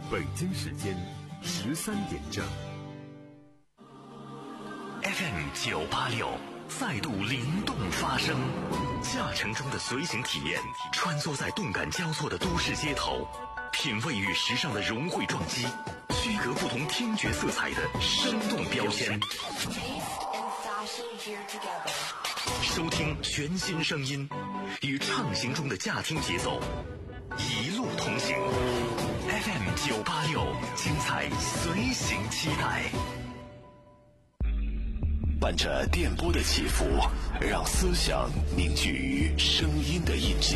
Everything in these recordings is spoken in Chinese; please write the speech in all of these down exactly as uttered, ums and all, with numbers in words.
北京时间十三点整。 F M 九八六再度灵动发声，驾乘中的随行体验，穿梭在动感交错的都市街头，品味与时尚的融汇撞击，区隔不同听觉色彩的生动标签。收听全新声音，与畅行中的驾听节奏，一路同行。F M 九八六，精彩随行期待。 伴着电波的起伏，让思想凝聚于声音的印记，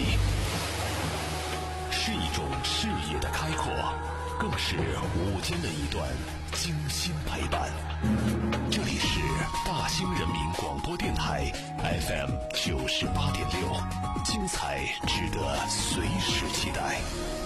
是一种视野的开阔，更是午间的一段精心陪伴。这里是大兴人民广播电台 F M 九十八点六，精彩值得随时期待。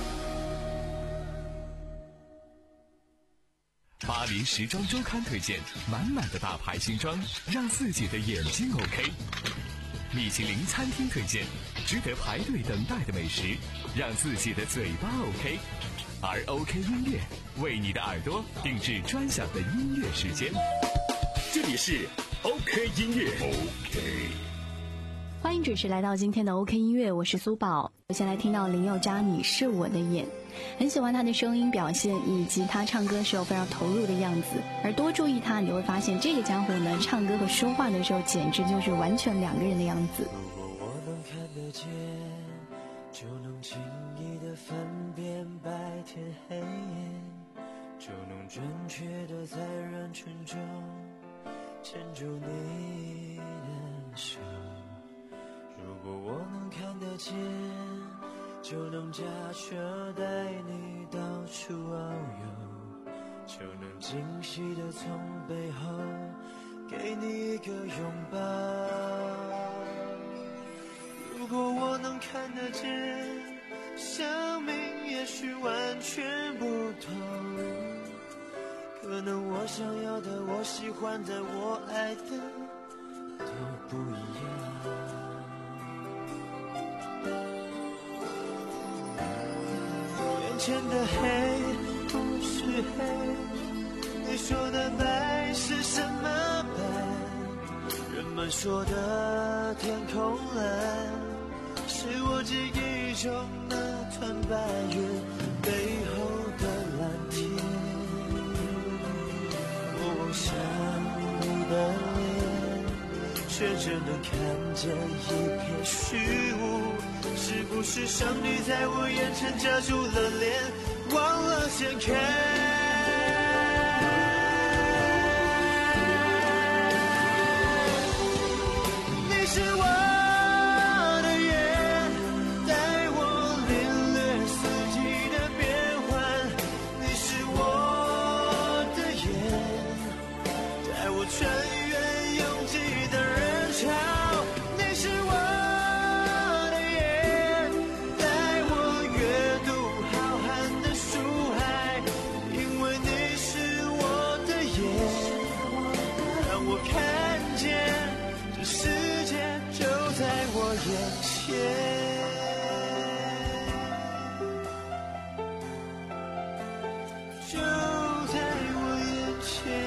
巴黎时装周刊推荐满满的大牌新装，让自己的眼睛 OK。米其林餐厅推荐值得排队等待的美食，让自己的嘴巴 OK。而 OK 音乐为你的耳朵定制专享的音乐时间。这里是 OK 音乐 OK。 欢迎准时来到今天的 OK 音乐，我是苏宝。我先来听到林宥嘉《你是我的眼》，很喜欢他的声音表现以及他唱歌时候非常投入的样子，而多注意他你会发现这个家伙呢唱歌和说话的时候简直就是完全两个人的样子。 如果我能看得见，就能轻易地分辨白天黑夜，就能准确地在人群中牵住你的手。如果我能看得见，就能驾车带你到处遨游，就能惊喜地从背后给你一个拥抱。如果我能看得见，生命也许完全不同，可能我想要的，我喜欢的，我爱的都不一样。眼前的黑不是黑，你说的白是什么白？人们说的天空蓝，是我记忆中那团白云背后的蓝天。我望向你的脸，却只能看见一片虚无。是不是上帝在我眼前遮住了脸，忘了掀开？你是我的眼，带我领略四季的变换。你是我的眼，带我穿越拥挤的人潮。你是我眼前，就在我眼前。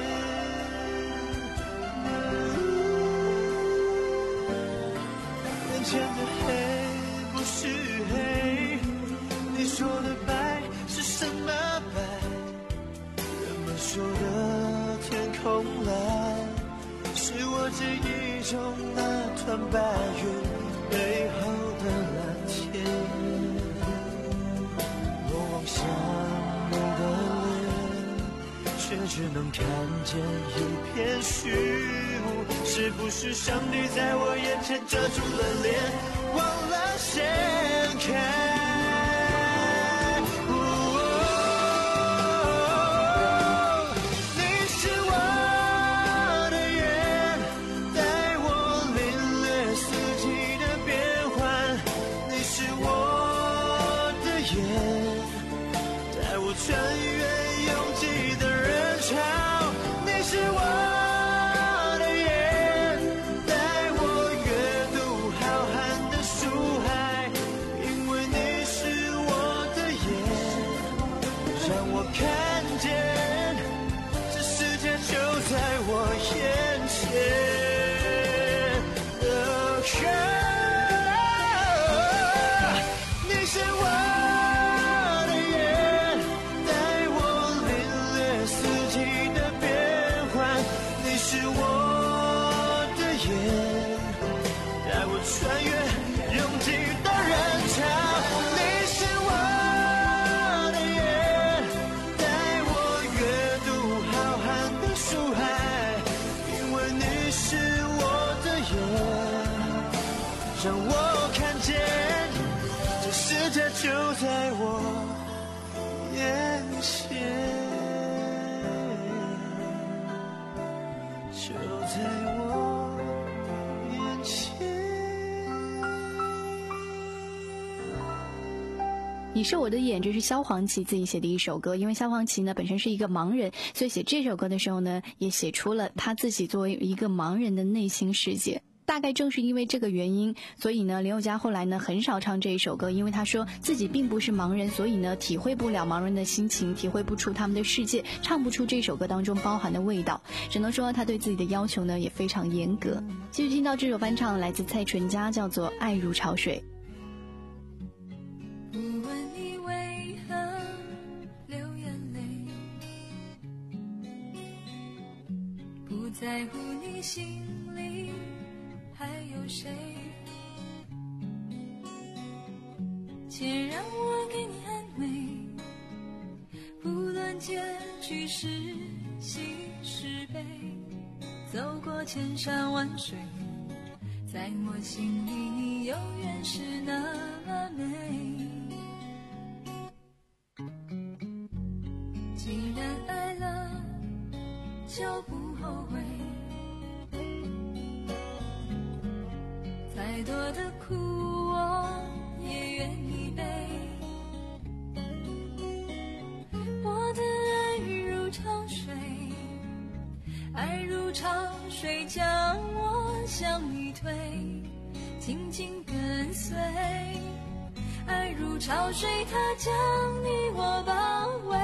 眼前的黑不是黑，你说的白是什么白？人们说的天空蓝，是我记忆中那团白云背后的蓝天。我望向你的脸，却只能看见一片虚无。是不是上帝在我眼前遮住了脸，忘了掀开？穿越拥挤的人潮，你是我的眼，带我阅读浩瀚的书海，因为你是我的眼，让我你是我的眼，这是萧煌奇自己写的一首歌。因为萧煌奇呢本身是一个盲人，所以写这首歌的时候呢，也写出了他自己作为一个盲人的内心世界。大概正是因为这个原因，所以呢林宥嘉后来呢很少唱这一首歌，因为他说自己并不是盲人，所以呢体会不了盲人的心情，体会不出他们的世界，唱不出这首歌当中包含的味道。只能说他对自己的要求呢也非常严格。继续听到这首翻唱，来自蔡淳佳，叫做《爱如潮水》。 不问你为何流眼泪，不在乎你心里还有谁，且让我给你安慰，不论结局是喜是悲，走过千山万水，在我心里你永远是那么美。既然爱了就不后悔，再多的苦我也愿意背，我的爱如潮水，爱如潮水将我向你推，紧紧跟随，爱如潮水它将你我包围，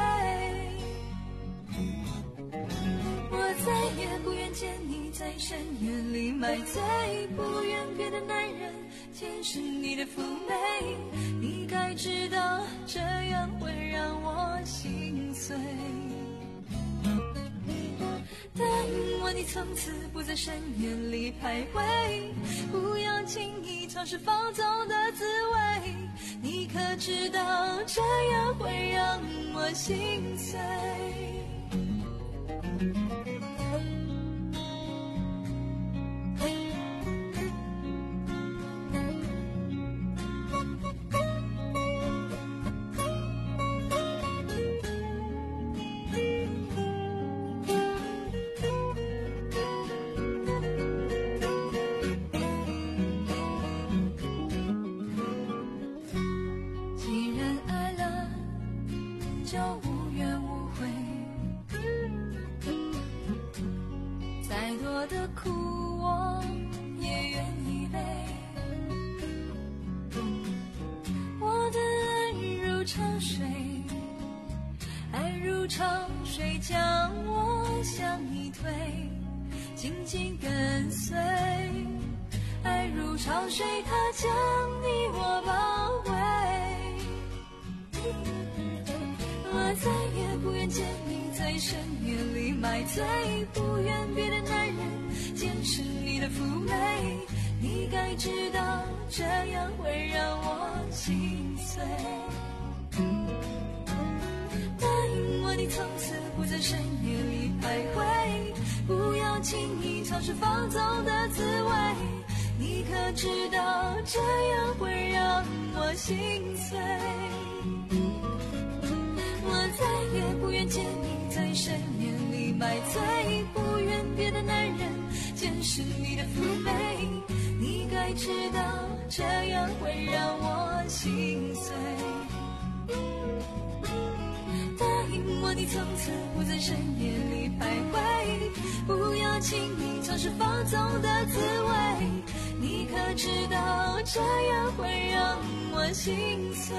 我再也不愿见你在深渊里埋醉，不愿别的男人见识你的妩媚，你该知道这样会让我心碎，答应我你从此不在深渊里徘徊，不要轻易尝试放纵的滋味，你可知道这样会让我心碎。就无怨无悔，再多的苦我也愿意背，我的爱如潮水，爱如潮水将我向你推，紧紧跟随，爱如潮水它将你我包围，我再也不愿见你在深渊里埋醉，不愿别的男人见识你的妩媚，你该知道这样会让我心碎，答应我你从此不在深渊里徘徊，不要轻易尝试放纵的滋味，你可知道这样会让我心碎，我再也不愿见你在深渊里埋醉，不愿别的男人见识你的妩媚，你该知道这样会让我心碎，答应我你从此不在深渊里徘徊，不要轻易尝试放纵的滋味，你可知道这样会让我心碎，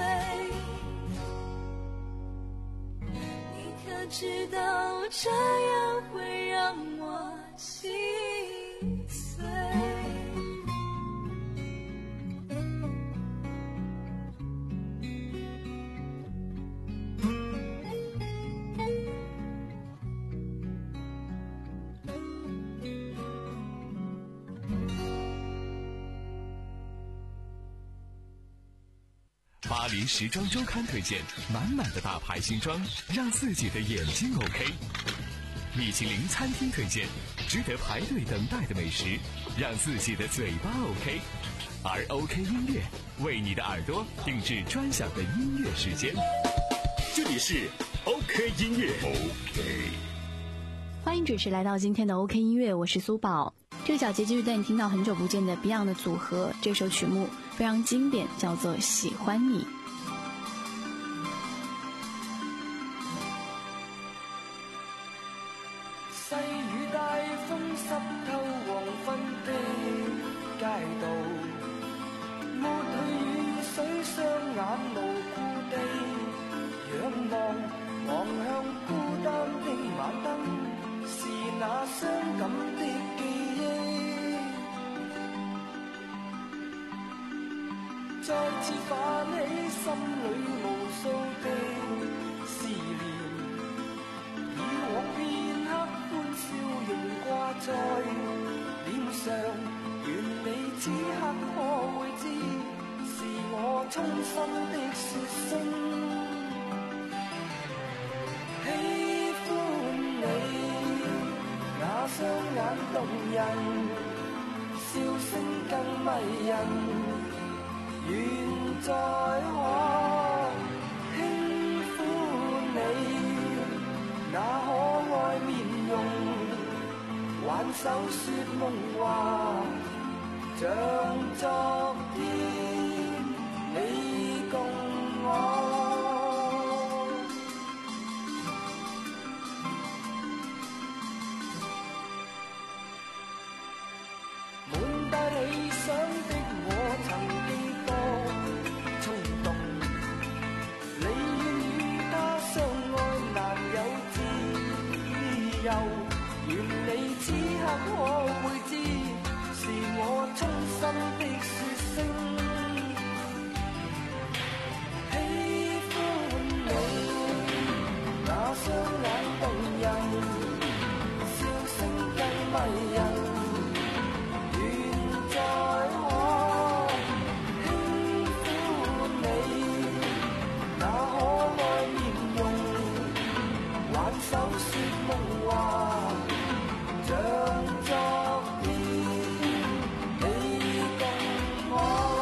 知道这样会让我心碎。 巴黎时装周刊推荐满满的大牌新装，让自己的眼睛 OK。米其林餐厅推荐值得排队等待的美食，让自己的嘴巴 OK。而 OK 音乐为你的耳朵定制专享的音乐时间。 这里是 OK 音乐 OK。 欢迎准时来到今天的 OK 音乐，我是苏宝。这个小节继续带你听到很久不见的 Beyond 的组合，这首曲目非常经典，叫做《喜欢你》。 细雨大风湿透黃昏的街道，抹去雨水，雙眼無故地仰望，望向孤單的晚燈，是那傷感的記憶，再次泛起心裏無數的思念，以往片刻歡笑仍掛在臉上，願你此刻可會知，是我衷心的說聲喜歡你，那雙眼動人，笑聲更迷人，願再可輕撫你，那可愛面容，挽手說夢話，像昨天你共我。滿帶理想的我曾幾多衝動，你願與他相愛難有自由，願你此刻可會知，是我衷心的說聲喜歡你，那雙眼動人，笑聲更迷人，再可輕撫你，那可愛面容，挽手說夢話，像昨天你共我。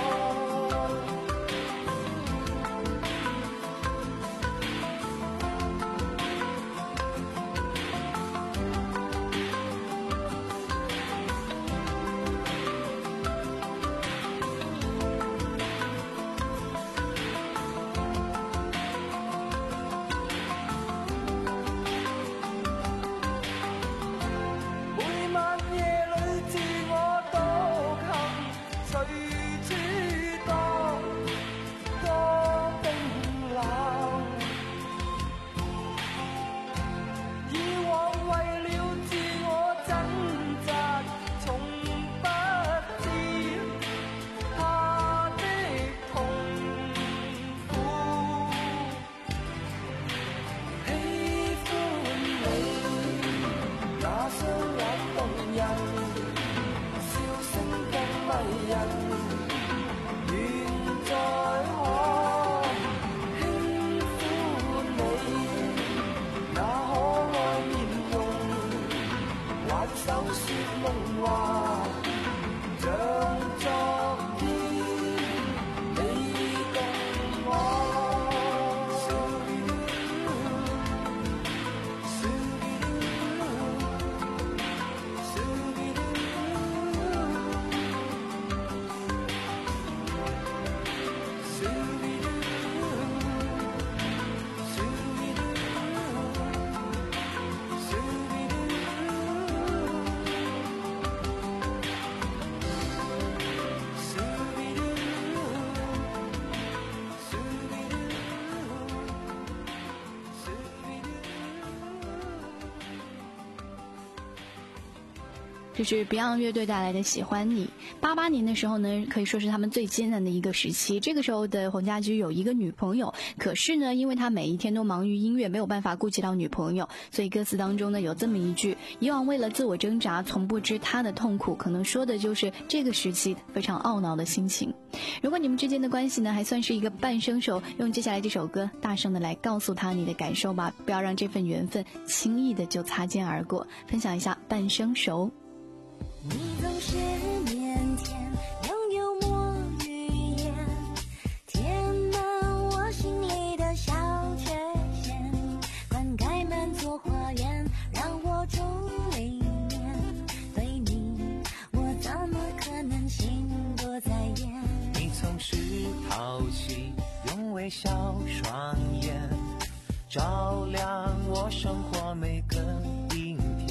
这是 Beyond 乐队带来的《喜欢你》。八八年的时候呢，可以说是他们最艰难的一个时期。这个时候的洪家驹有一个女朋友，可是呢，因为他每一天都忙于音乐，没有办法顾及到女朋友，所以歌词当中呢有这么一句：以往为了自我挣扎，从不知他的痛苦，可能说的就是这个时期非常懊恼的心情。如果你们之间的关系呢还算是一个半生熟，用接下来这首歌大声的来告诉他你的感受吧，不要让这份缘分轻易的就擦肩而过。分享一下半生熟。 你总是腼腆，用幽默语言填满我心里的小缺陷，灌溉满座花园，让我种里面。对你，我怎么可能心不在焉？ 你总是淘气，用微笑双眼照亮我生活每个阴天。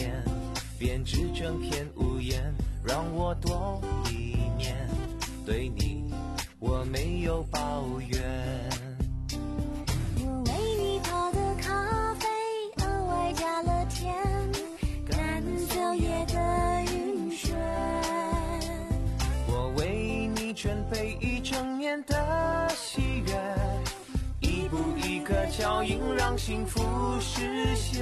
编织整片屋檐，让我多一年。对你我没有抱怨。 我为你泡的咖啡额外加了甜，赶走夜的晕眩。 我为你准备一整年的喜悦，一步一个脚印让幸福实现。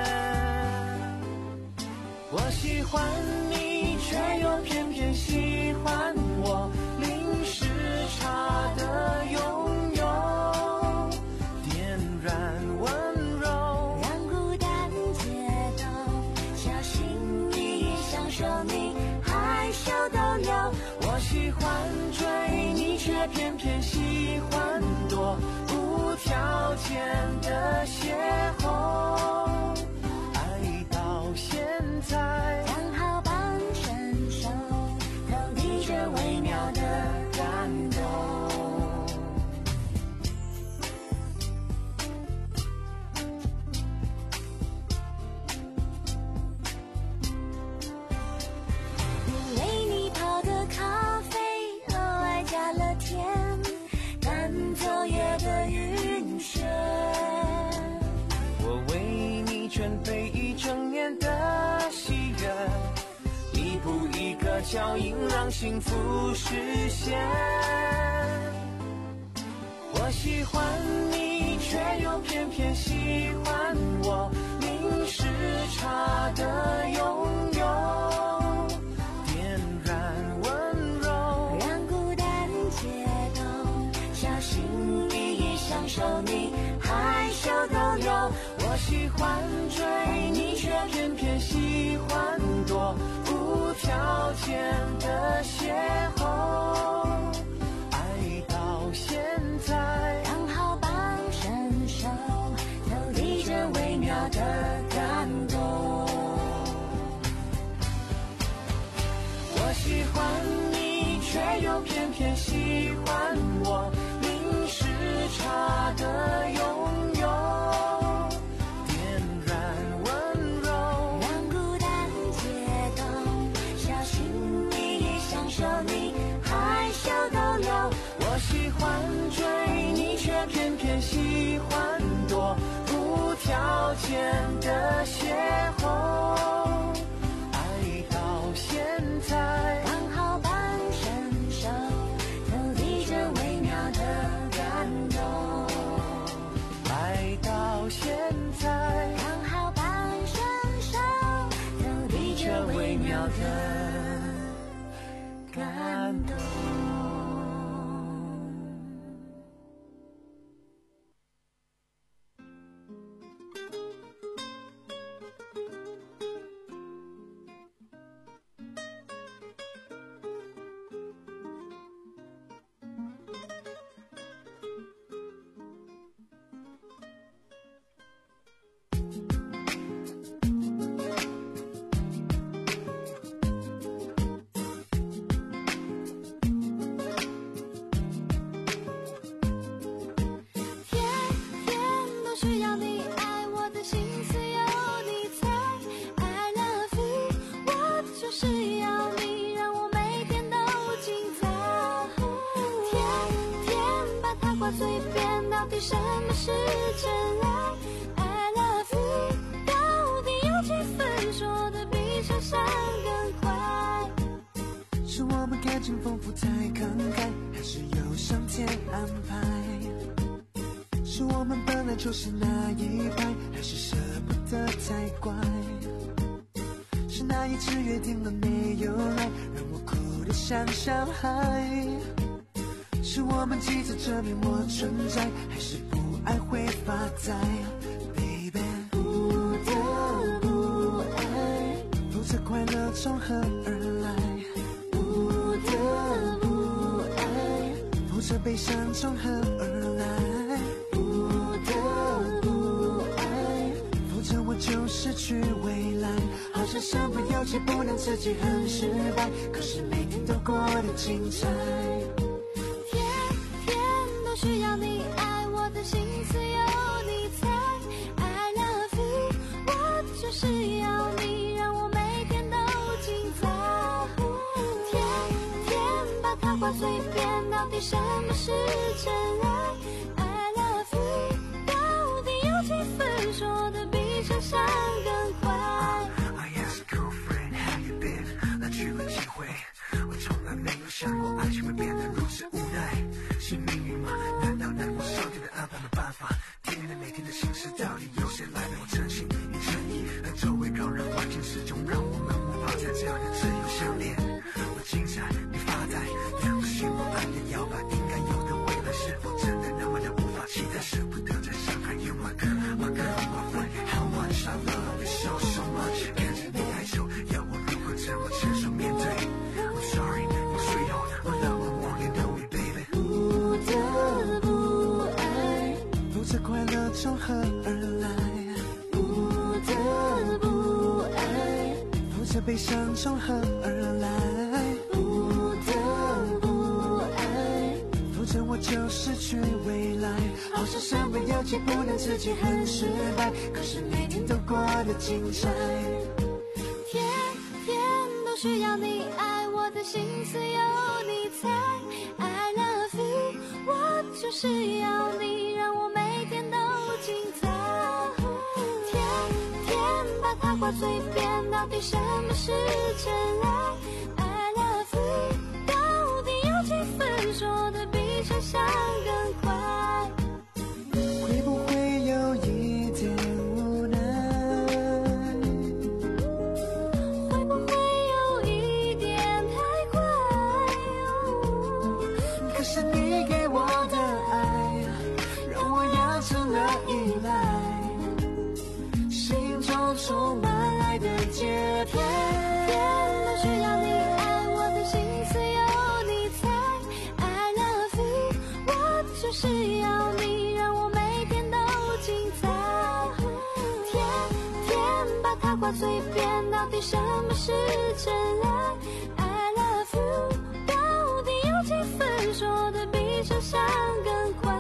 我喜欢你，却又偏偏喜欢我，零时差的拥有，点燃温柔， 让孤单解冻，小心翼翼享受你害羞逗留。 我喜欢追你，却偏偏喜欢躲，无条件的邂逅，爱到现在刚好半成熟，透底着微妙的感动。我为你泡的咖啡额外加了甜，赶走夜的晕眩。 我为你准备一整年的喜悦，一步一个脚印让幸福实现。我喜欢你，却又偏偏喜欢我，零时差的拥有，点燃温柔， 让孤单解冻，小心翼翼享受你害羞逗留。 我喜欢追你，却偏偏喜欢躲，无条件的邂逅，爱到现在刚好半成熟，透底着微妙的感动。 我喜欢你，却又偏偏喜欢我，零时差的拥有，点燃温柔， 让孤单解冻，小心翼翼享受你害羞逗留。 我喜欢追你，却偏偏喜欢躲，无条件的邂逅，爱到现在刚好半成熟，透底着微妙的感动。 爱到现在刚好半成熟，透底着微妙的感动。 嘴边到底什么是真爱 I love you 到底有几分说的比想象更快？ 是我们感情丰富太慷慨，还是有上天安排？是我们本来就是那一派，还是舍不得太乖？是那一次约定了没有来，让我哭得像小孩？是我们急着证明我存在，还是不爱会发呆 Baby 不得不爱，否则快乐从何而来？不得不爱，否则悲伤从何而来？不得不爱，否则我就失去未来。好像身不由己，不能自己很失败，可是每天都过得精彩。 需要你爱我的心思有你猜 I love you 我就是要你让我每底什么是真爱 I love you 到底有几分说的比想象更快 I asked a girlfriend how you been 来去了几回我从来没有想过爱情会变得如此无奈是命运吗难道难过上天的安排没办法天天的每天的心事到底由谁来为我真心与诚意和周围让人环境始终让我们无法在这样的自由相恋我精彩你发呆两个心不安的摇摆应该有的未来是否真的那么的无法期待舍不得再伤害 You my girl my girl my friend how much I love you so so much 看着你害羞要我如何怎么承受面对 I'm sorry I'm sweetheart I love one more you know it baby 不得不爱不知快乐从何而来不得不爱不知悲伤从何而来不得不爱否则我就失去未来好像身不由己不能自己很失败可是每天都过得精彩天天都需要你爱我的心思有你猜 I love you 我就是要你让我每天都精彩天天把它挂嘴边到底什么是真爱 I love you 到底有几分说的比想象更快会不会有一点无奈会不会有一点太快、哦、 可是你给我的爱让我养成了依赖心中充满爱的节拍天都需要你爱我的心思有你猜 I love you 我就是要你让我每天都精彩天天把它挂嘴边到底什么是真爱 I love you 到底有几分说的比想象更快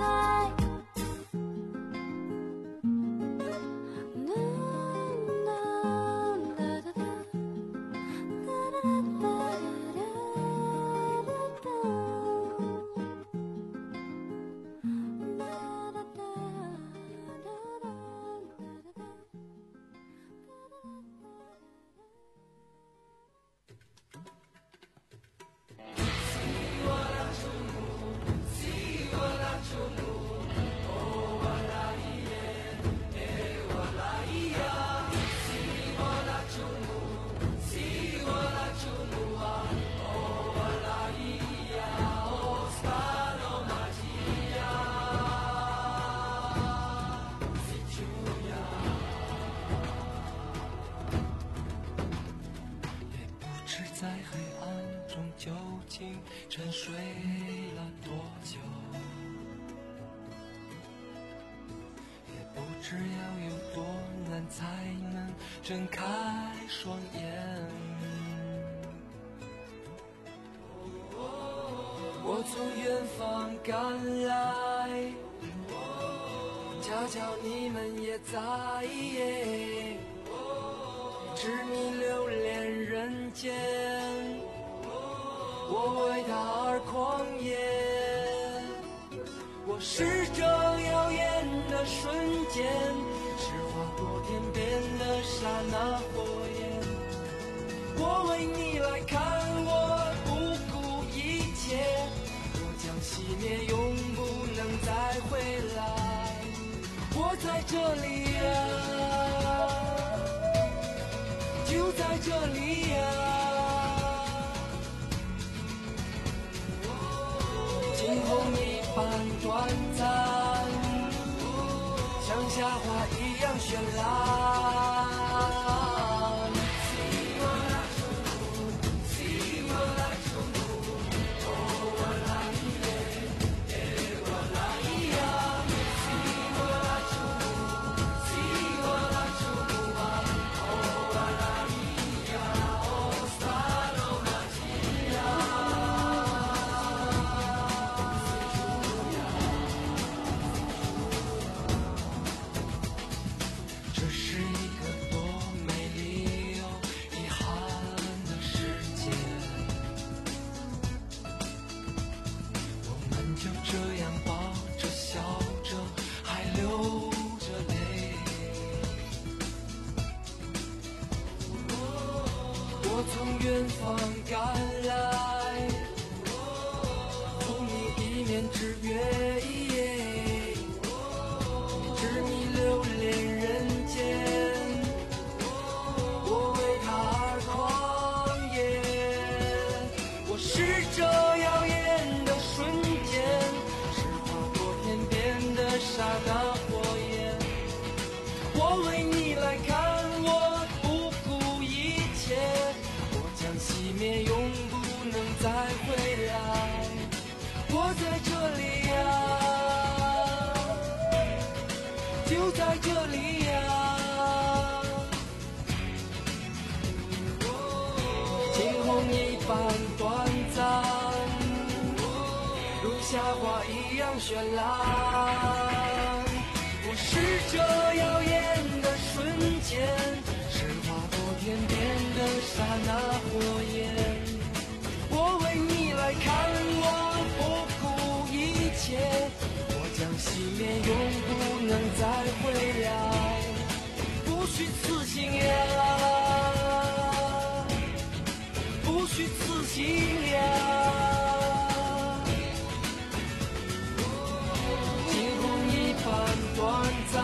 在黑暗中究竟沉睡了多久也不知要有多难才能睁开双眼我从远方赶来恰巧你们也在执迷留恋人间我为他而狂野我是这耀眼的瞬间是划过天边的刹那火焰我为你来看我不顾一切我将熄灭永不能再回来我在这里啊就在这里呀、啊，惊鸿一般短暂，像夏花一样绚烂。这是一个远方赶来，祝你一面之缘，执迷流连人间，我为他而狂野。我是这耀眼的瞬间，是划过天边的刹那火焰。我为你来看，我不顾一切，我将熄灭，永不能再回来。我在这里呀，就在这里呀，惊鸿一般短暂，如夏花一样绚烂。我是这耀眼的瞬间，是划过天边的刹那火焰。我为你来看，我不顾一切，我将熄灭，永不能再回来。不虚此行呀，不虚此行呀，惊鸿一般短暂，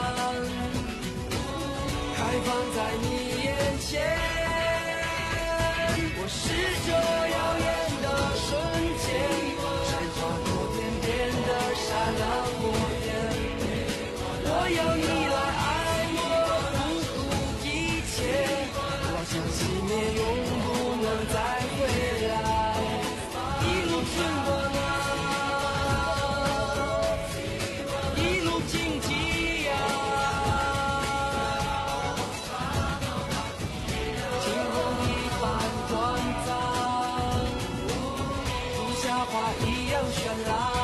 开放在你眼前。我是这耀眼的瞬间，是划过天边的刹那火焰。我要你来爱我，不顾一切，我将熄灭，永不能再回来。一路春光啊，一路荆棘呀，惊鸿一般短暂，如夏花一样绚烂。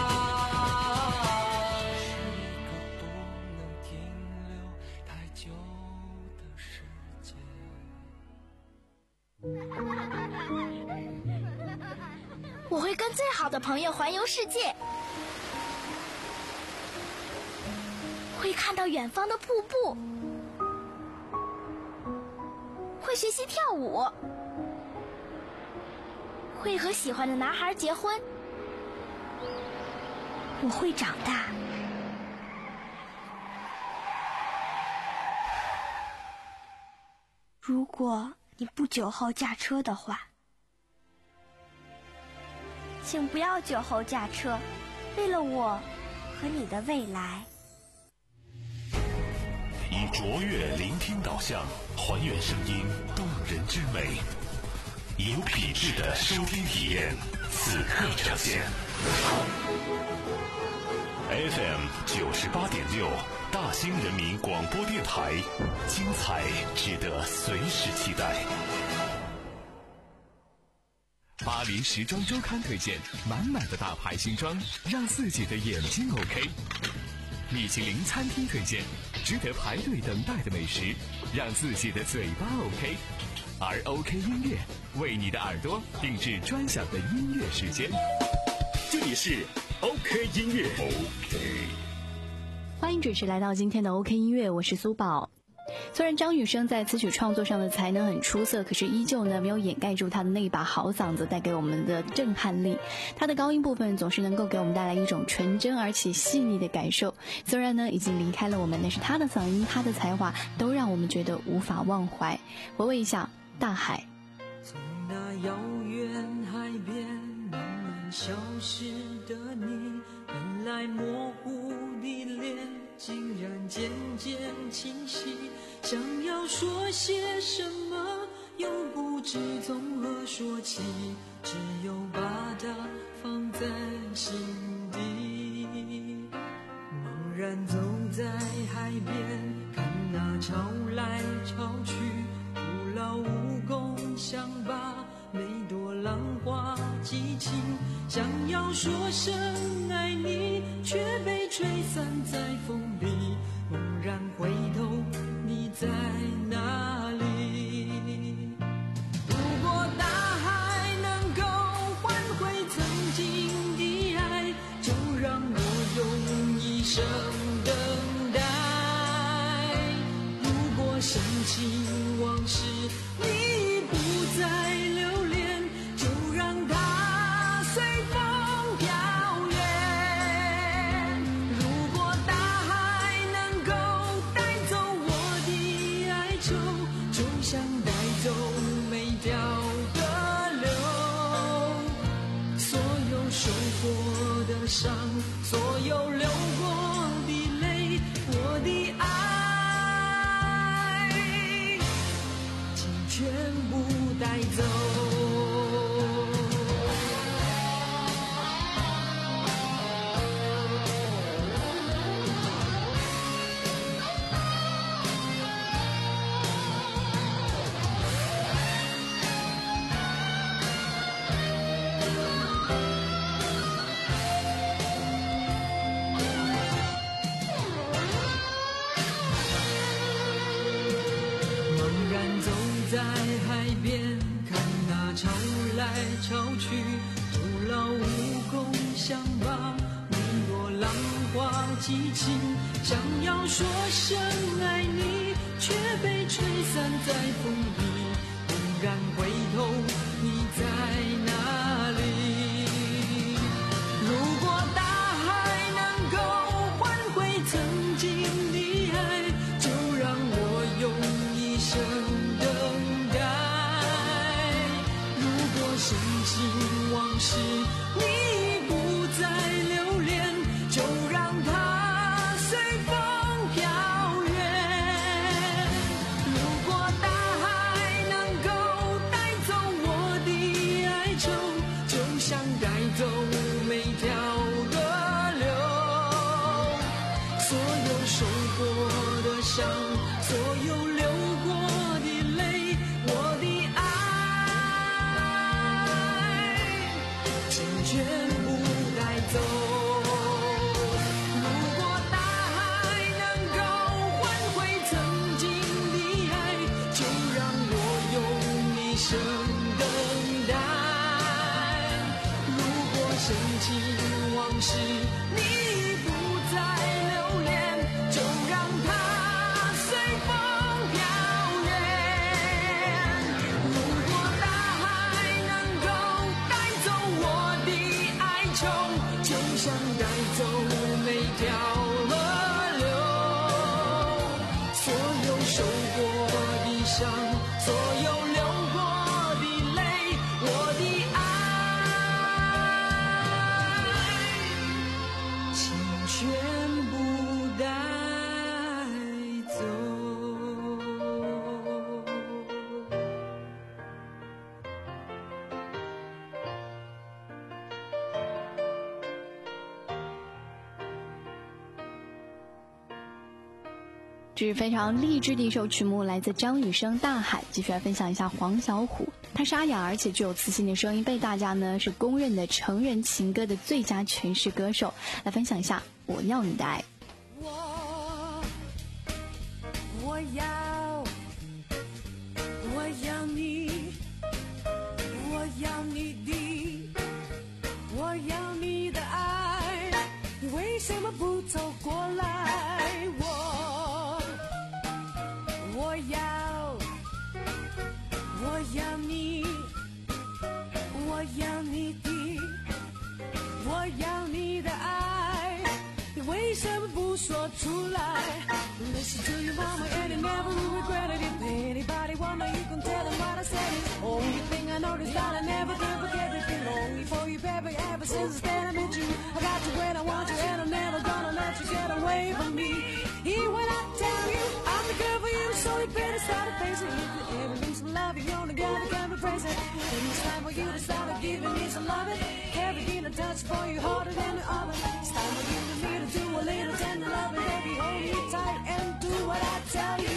是一个不能停留太久的时间。 我会跟最好的朋友环游世界，会看到远方的瀑布，会学习跳舞，会和喜欢的男孩结婚。我会长大。如果你不酒后驾车的话，请不要酒后驾车，为了我和你的未来。 以卓越聆听导向，还原声音动人之美，以有品质的收听体验，此刻呈现。F M 九十八点六，大兴人民广播电台，精彩值得随时期待。 巴黎时装周刊推荐满满的大牌新装，让自己的眼睛 OK。米其林餐厅推荐值得排队等待的美食，让自己的嘴巴 OK。而 OK 音乐为你的耳朵定制专享的音乐时间。 这里是 OK 音乐。OK， 欢迎准时来到今天的 OK 音乐，我是苏宝。虽然张雨生在词曲创作上的才能很出色，可是依旧呢没有掩盖住他的那把好嗓子带给我们的震撼力。他的高音部分总是能够给我们带来一种纯真而且细腻的感受。虽然呢已经离开了我们，但是他的嗓音、他的才华都让我们觉得无法忘怀。回味一下大海。 从那遥远海边慢慢消失的你，本来模糊的脸竟然渐渐清晰，想要说些什么又不知从何说起，只有把它放在心底。茫然走在海边，看那潮来潮去，徒劳无功，想把每朵浪花记清，想要说声爱你，却被吹散在风里。猛然回头，你在哪里？如果大海能够换回曾经的爱，就让我用一生等待。如果深情往事你不再慢走在海边，看那潮来潮去，徒劳无功，想把你我浪花激情，想要说声爱你，却被吹散在风里，猛然回头，你在哪里？如果大海能够换回曾经的爱，就让我用一生等待。如果深情往事你不再留恋，就让它随风飘远。如果大海能够带走我的哀愁，就像带走每条河流。所有受过的伤，所有流过的泪，我的爱请全部带走。如果大海能够换回曾经的爱，就让我用一生等待。如果深情往事你不再留恋，就让它随风飘远。如果大海能够带走我的哀愁，就像带走每条河流。所有受过的伤，所有流过的泪，我的爱请全部带走。 这是非常励志的一首曲目，来自张雨生《大海》。继续来分享一下黄小琥，他沙哑而且具有磁性的声音，被大家呢是公认的成人情歌的最佳诠释歌手。来分享一下《我要你的爱》。 我我要我要你，我要你的，我要你的爱，你为什么不走过来？我我要我要你，我要你的，我要你的爱，你为什么不说出来？ Listen to your mama and you never will regret it. If anybody wonder, you can tell them what I said. It's the only thing I noticed that I never can forget. It's been lonely for you, baby, ever since the day I met you. I got you when I want you, and I'm never gonna let you get away from me. Even when I tell you I'm the girl for you, so you better start facing it. If you ever lose some love, you only gotta get me crazy. Then it's time for you to start giving me some loving. Every getting a touch for you harder than the oven. It's time for you to me to do a little tender loving, baby. Hold me tight and do what I tell you.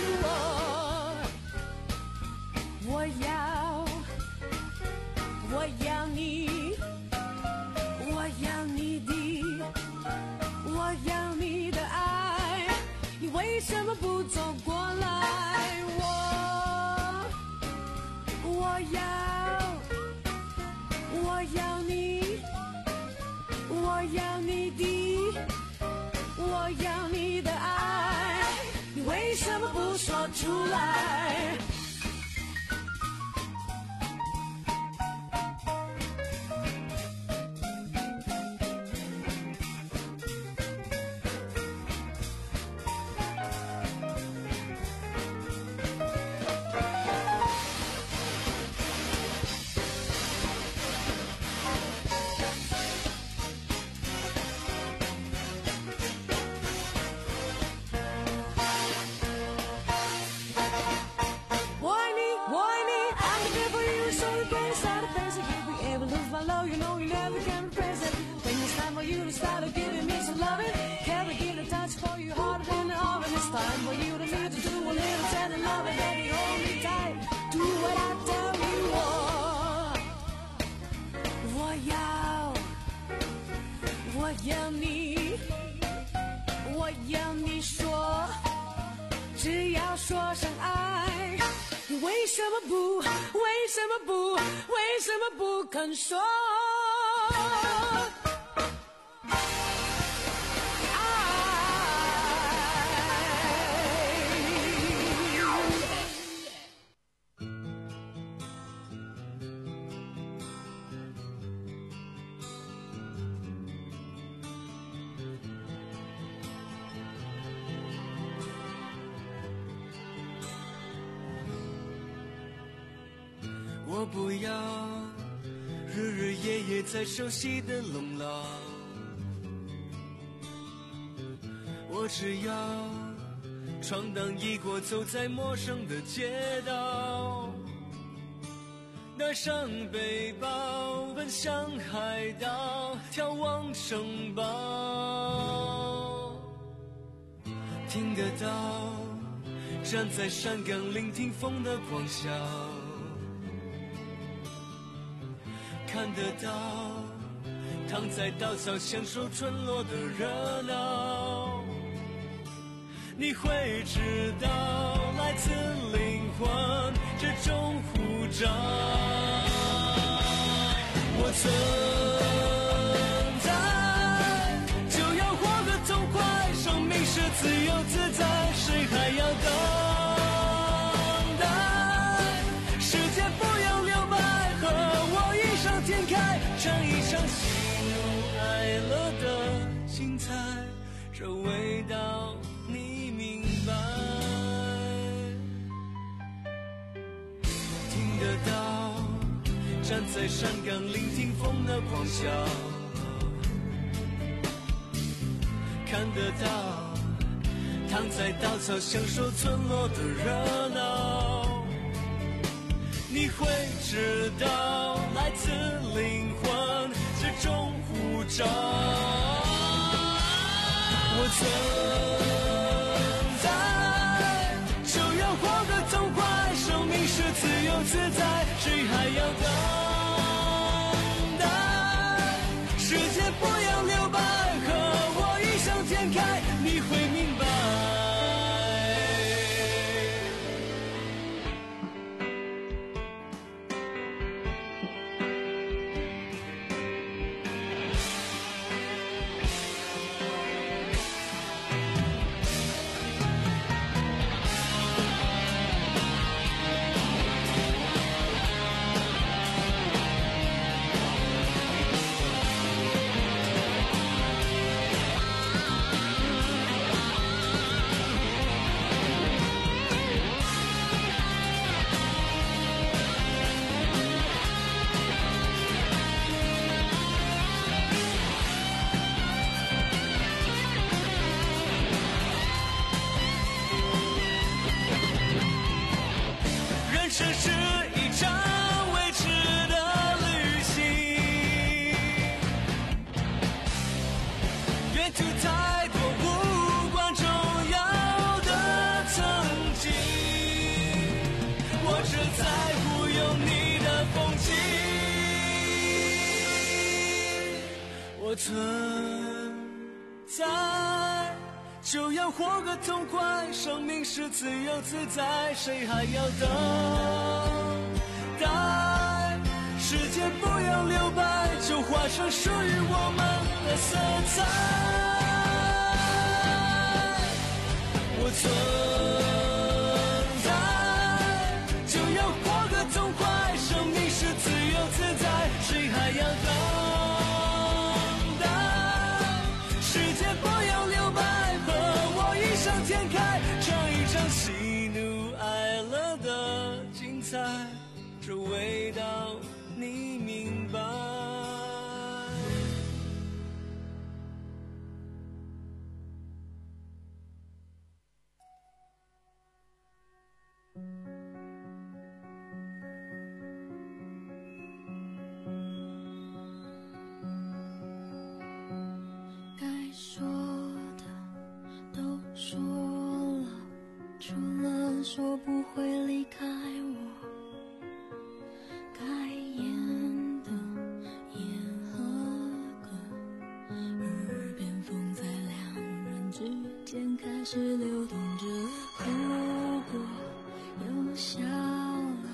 Oh, 我要，我要你，我要你的，我要你的爱，你为什么不走过来？我，我要，我要你，我要你的，我要你的爱，你为什么不说出来？我要你，我要你说，只要说声爱，你为什么不，为什么不，为什么不肯说？我不要日日夜夜在熟悉的笼牢，我只要闯荡一过，走在陌生的街道，带上背包，奔向海岛，眺望城堡，听得到站在山岗聆听风的狂笑，看得到躺在稻草享受春落的热闹，你会知道来自灵魂这种呼召。我存在就要活得痛快，生命是自由自在，谁还要等待？世界不要留白，和我一上天开，唱一场喜怒哀乐的精彩，这味道你明白。听得到站在山岗聆听风的狂笑，看得到躺在稻草享受村落的热闹，你会知道来自灵魂这种呼召。我存在就要活得痛快，生命是自由自在，谁还要等待？世界不要留白，和我一上天开，你会明白。这是一场未知的旅行，沿途太多无关重要的曾经，我只在乎有你的风景。我存在就要活个痛快，生命是自由自在，谁还要等待？世界不要留白，就画上属于我们的色彩。我存在就要活个痛快，生命是自由自在，谁还要等待？世界不要留白，上天开，唱一场喜怒哀乐的精彩，这味道你明白。 该说的都说了，除了说不会离开我，该演的演和歌，耳边风在两人之间开始流动着，哭过又笑了，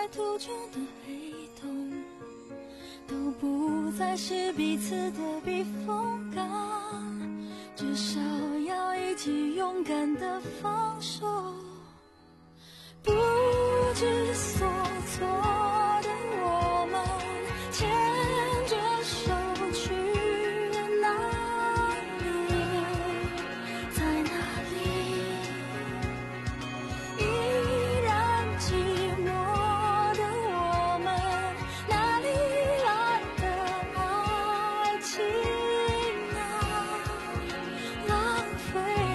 在途中的黑洞，都不再是彼此的避风港，至少要一起勇敢的放手，不知所措的我们牵着手去了哪里，在哪里依然寂寞的我们，哪里来的爱情啊，浪费。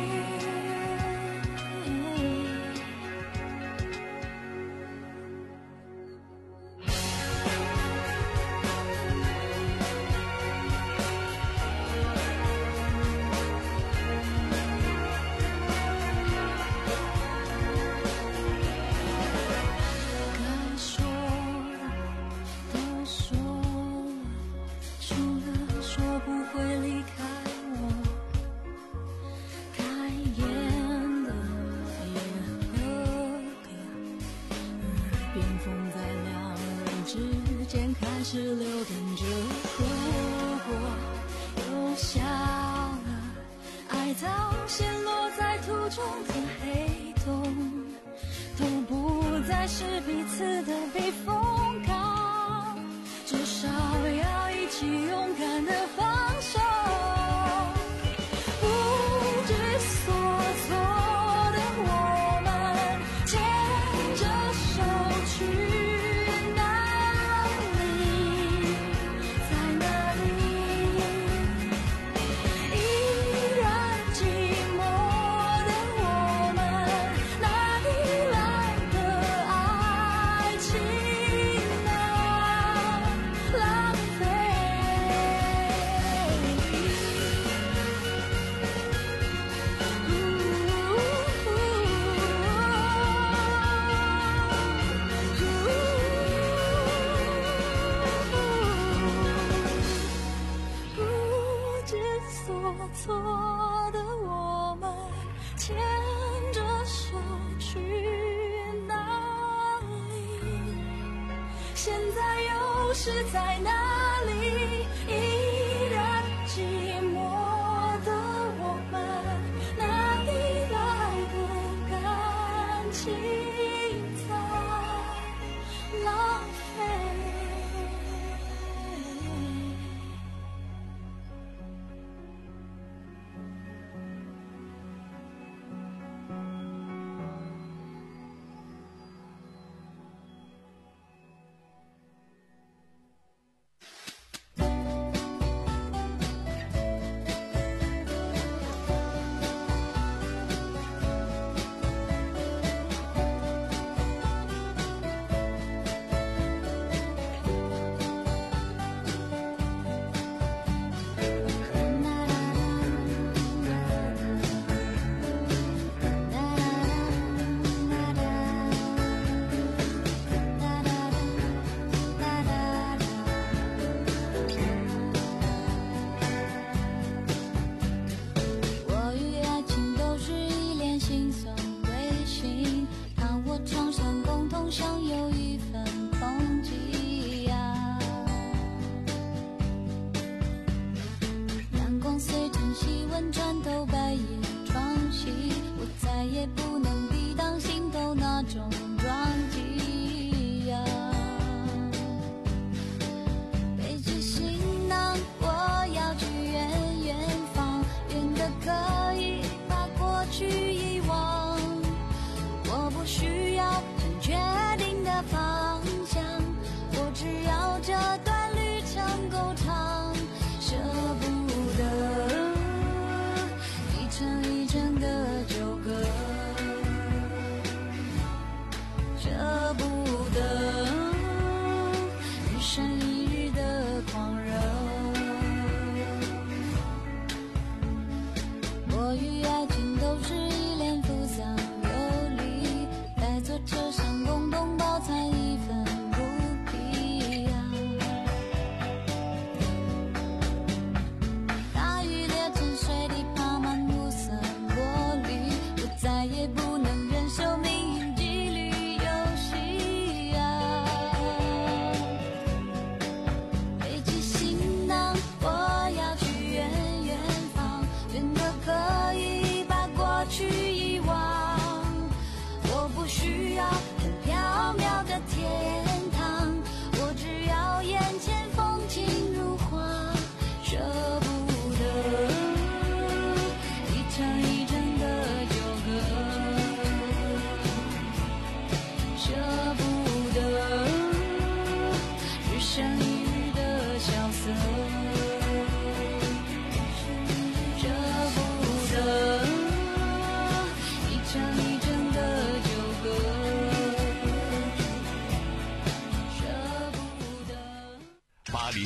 该说的说了，除了说不会离开我，该演的也合格，耳边风在两人之间开始流动着。如果又笑了，爱早陷落在途中的黑洞，都不再是彼此的避风港，至少要一起勇敢的放手，不知所措的我们牵着手去哪里，在哪里依然寂寞的我们，哪里来的爱情啊，浪费。不知所措的我们牵着手去哪里，现在又是在哪里，依然寂寞的我们，哪里来的感情在浪费。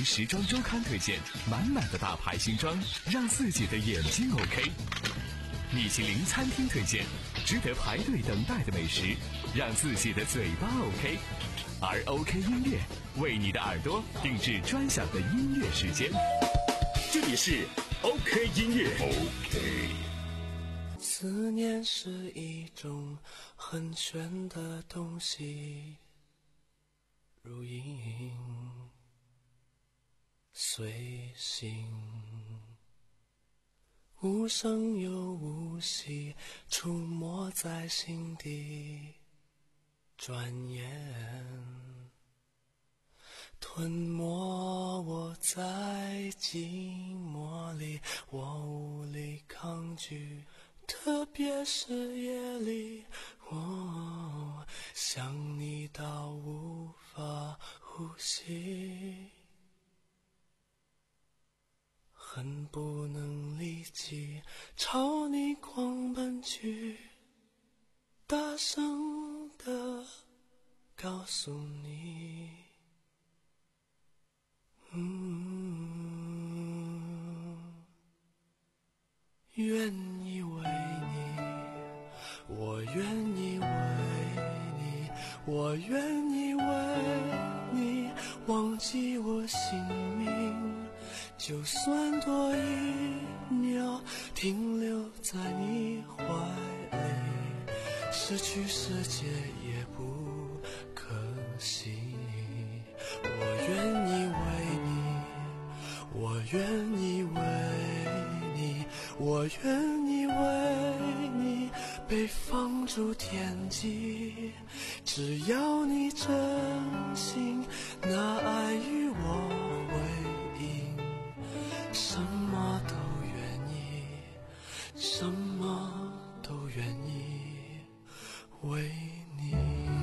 林时装周刊推荐，满满的大牌新装，让自己的眼睛 OK。米其林餐厅推荐，值得排队等待的美食，让自己的嘴巴 OK。而 OK 音乐为你的耳朵定制专享的音乐时间。 这里是 OK 音乐。OK。 思念是一种很玄的东西，如影随形，无声又无息，出没在心底，转眼吞没我在寂寞里，我无力抗拒，特别是夜里，我想你到无法呼吸，恨不能立即朝你狂奔去，大声地告诉你，嗯，愿意为你，我愿意为你，我愿意为你忘记我姓名，就算多一秒停留在你怀里，失去世界也不可惜。我愿意为你，我愿意为你，我愿意为你被放逐天际，只要你真心拿爱与我回应，什么都愿意，什么都愿意为你。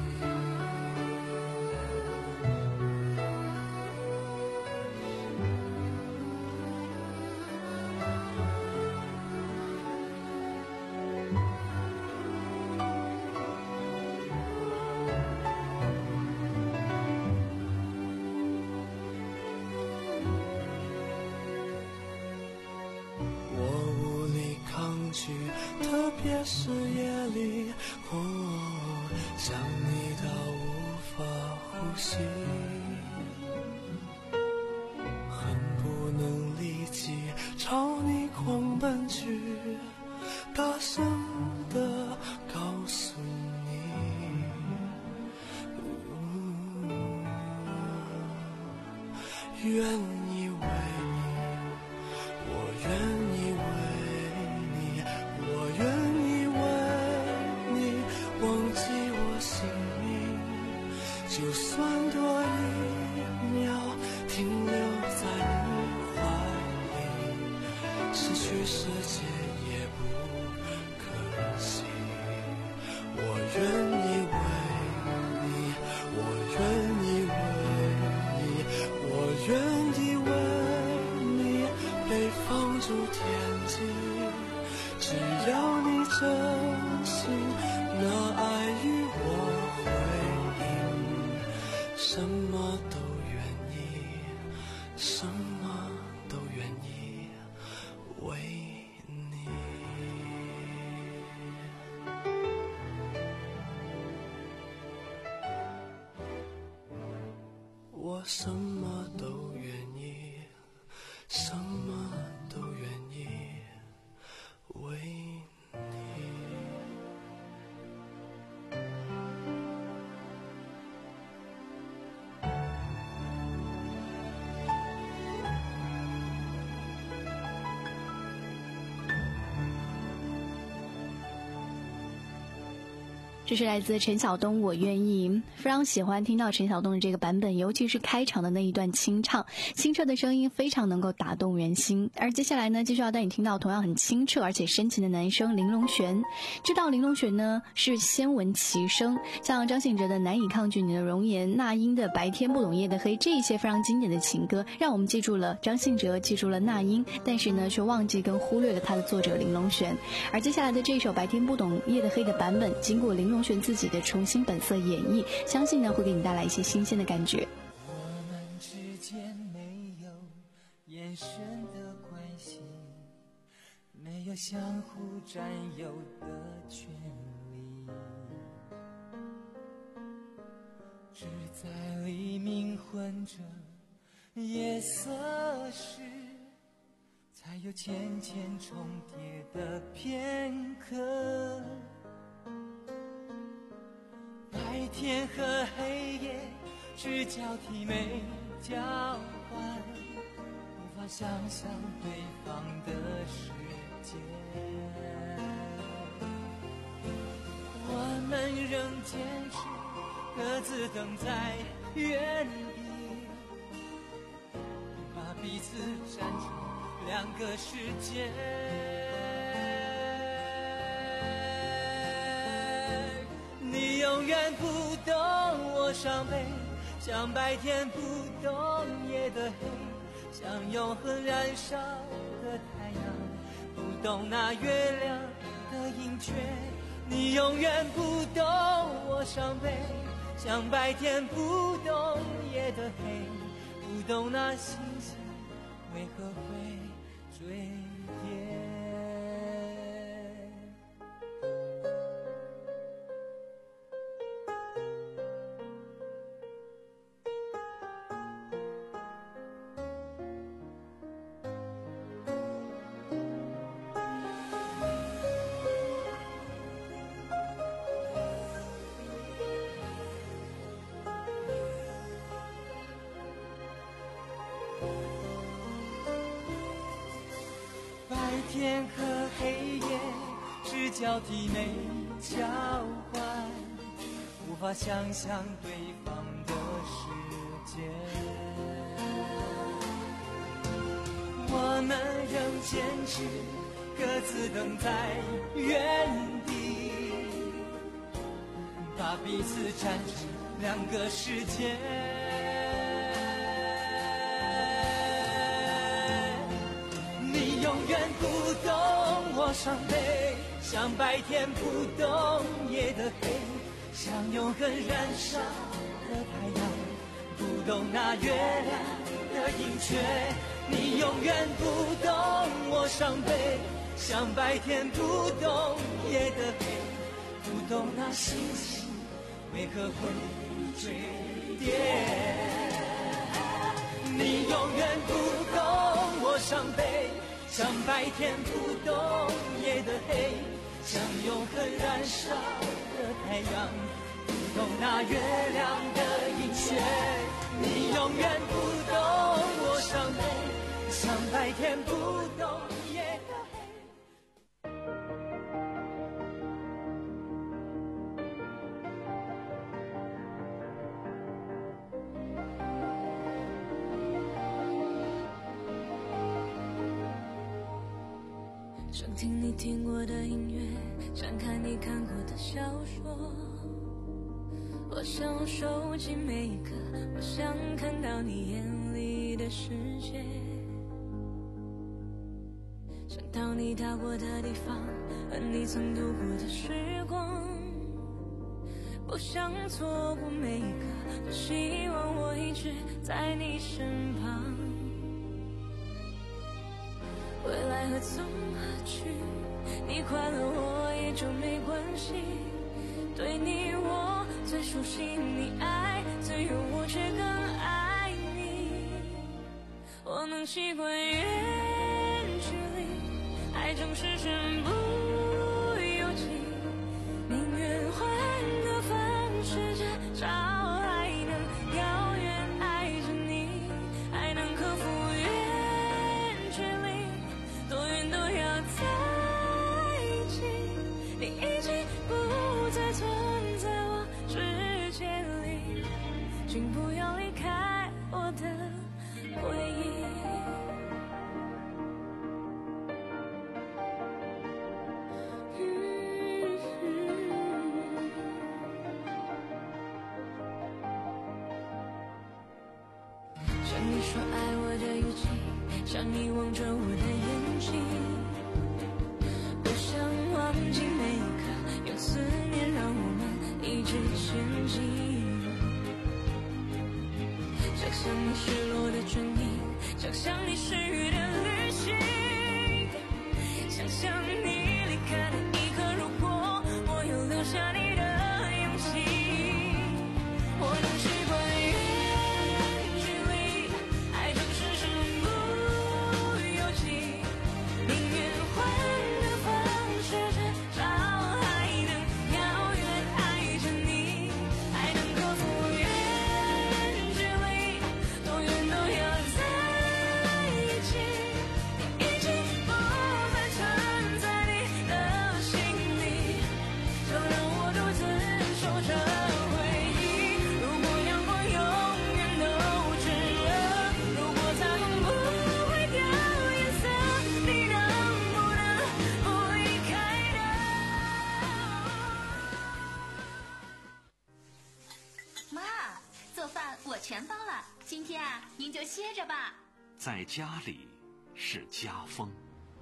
特别是夜里，我想你到无法呼吸，恨不能立即朝你狂奔去，大声地告诉你，嗯，愿意为你，我愿意为我愿意为你忘记我姓名，就算多一秒停留在你怀里，失去世界也不可惜。我愿意为你，我愿意为你，我愿意为你被放逐天际，只要你真心拿爱与我回应，什么都愿意，什么都愿意为你。我什么都愿意，什么都愿意为你。 这是来自陈晓东《我愿意》，非常喜欢听到陈晓东的这个版本，尤其是开场的那一段清唱，清澈的声音非常能够打动人心。而接下来呢，继续要带你听到同样很清澈而且深情的男声林隆璇。知道林隆璇呢是先闻其声，像张信哲的《难以抗拒你的容颜》，那英的《白天不懂夜的黑》，这一些非常经典的情歌，让我们记住了张信哲，记住了那英，但是呢却忘记跟忽略了他的作者林隆璇。而接下来的这首《白天不懂夜的黑》的版本，经过林隆璇自己的重新本色演绎，相信呢会给你带来一些新鲜的感觉。 我们之间没天生的关系，没有相互占有的权利，只在黎明混着夜色时，才有渐渐重叠的片刻。白天和黑夜是交替没交换，无法想象对方的世界。我们仍坚持各自等在原地，把彼此站成两个世界。你永远不懂我伤悲，像白天不懂夜的黑，像永恒燃烧的太阳，不懂那月亮的盈缺。你永远不懂我伤悲，像白天不懂夜的黑，不懂那星星为何会坠跌。天和黑夜是交替没交换，无法想象对方的世界。我们仍坚持各自等在原地，把彼此站成两个世界。你永远不懂我伤悲，像白天不懂夜的黑，像永恒燃烧的太阳，不懂那月亮的盈缺。你永远不懂我伤悲，像白天不懂夜的黑，不懂那星星为何会坠跌。你永远不懂我伤悲，像白天不懂夜的黑，像永恒燃烧的太阳，不懂那月亮的盈缺。你永远不懂我伤悲，像白天不懂夜的黑。 想听你听过的音乐，想看你看过的小说，我想收集每一刻，我想看到你眼里的世界，想到你到过的地方和你曾度过的时光，不想错过每一刻，多希望我一直在你身旁。未来何从何去，你快乐我也就没关系，对你我最熟悉，你爱最远我却更爱你。我能习惯远距离，爱总是身不由己，宁愿换个方式至少还能遥远爱着你，还能克服远距离，多远都要在一起。你已经不再存在我世界里，请不要离开我的回忆。像你说爱我的语气，像你望着我的眼睛，不想忘记每一刻，用思念让我们一直前进。想象你失落的唇印，想象你失约今天啊，您就歇着吧。 在家里是家风。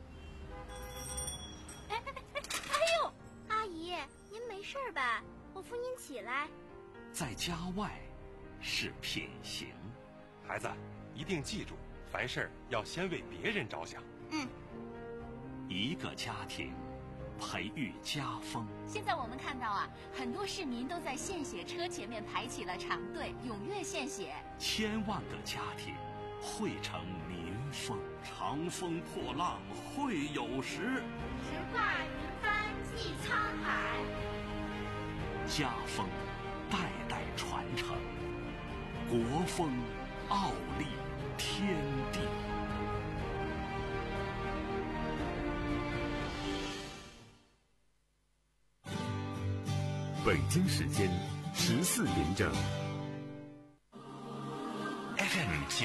哎哎哎！哎呦，阿姨，您没事吧？我扶您起来。 在家外是品行。 孩子，一定记住，凡事要先为别人着想。 嗯。 一个家庭培育家风。 现在我们看到啊，很多市民都在献血车前面排起了长队，踊跃献血。 千万个家庭汇成民风。长风破浪会有时， 直挂云帆济沧海。 家风代代传承，国风傲立天地。 北京时间十四点整。 F M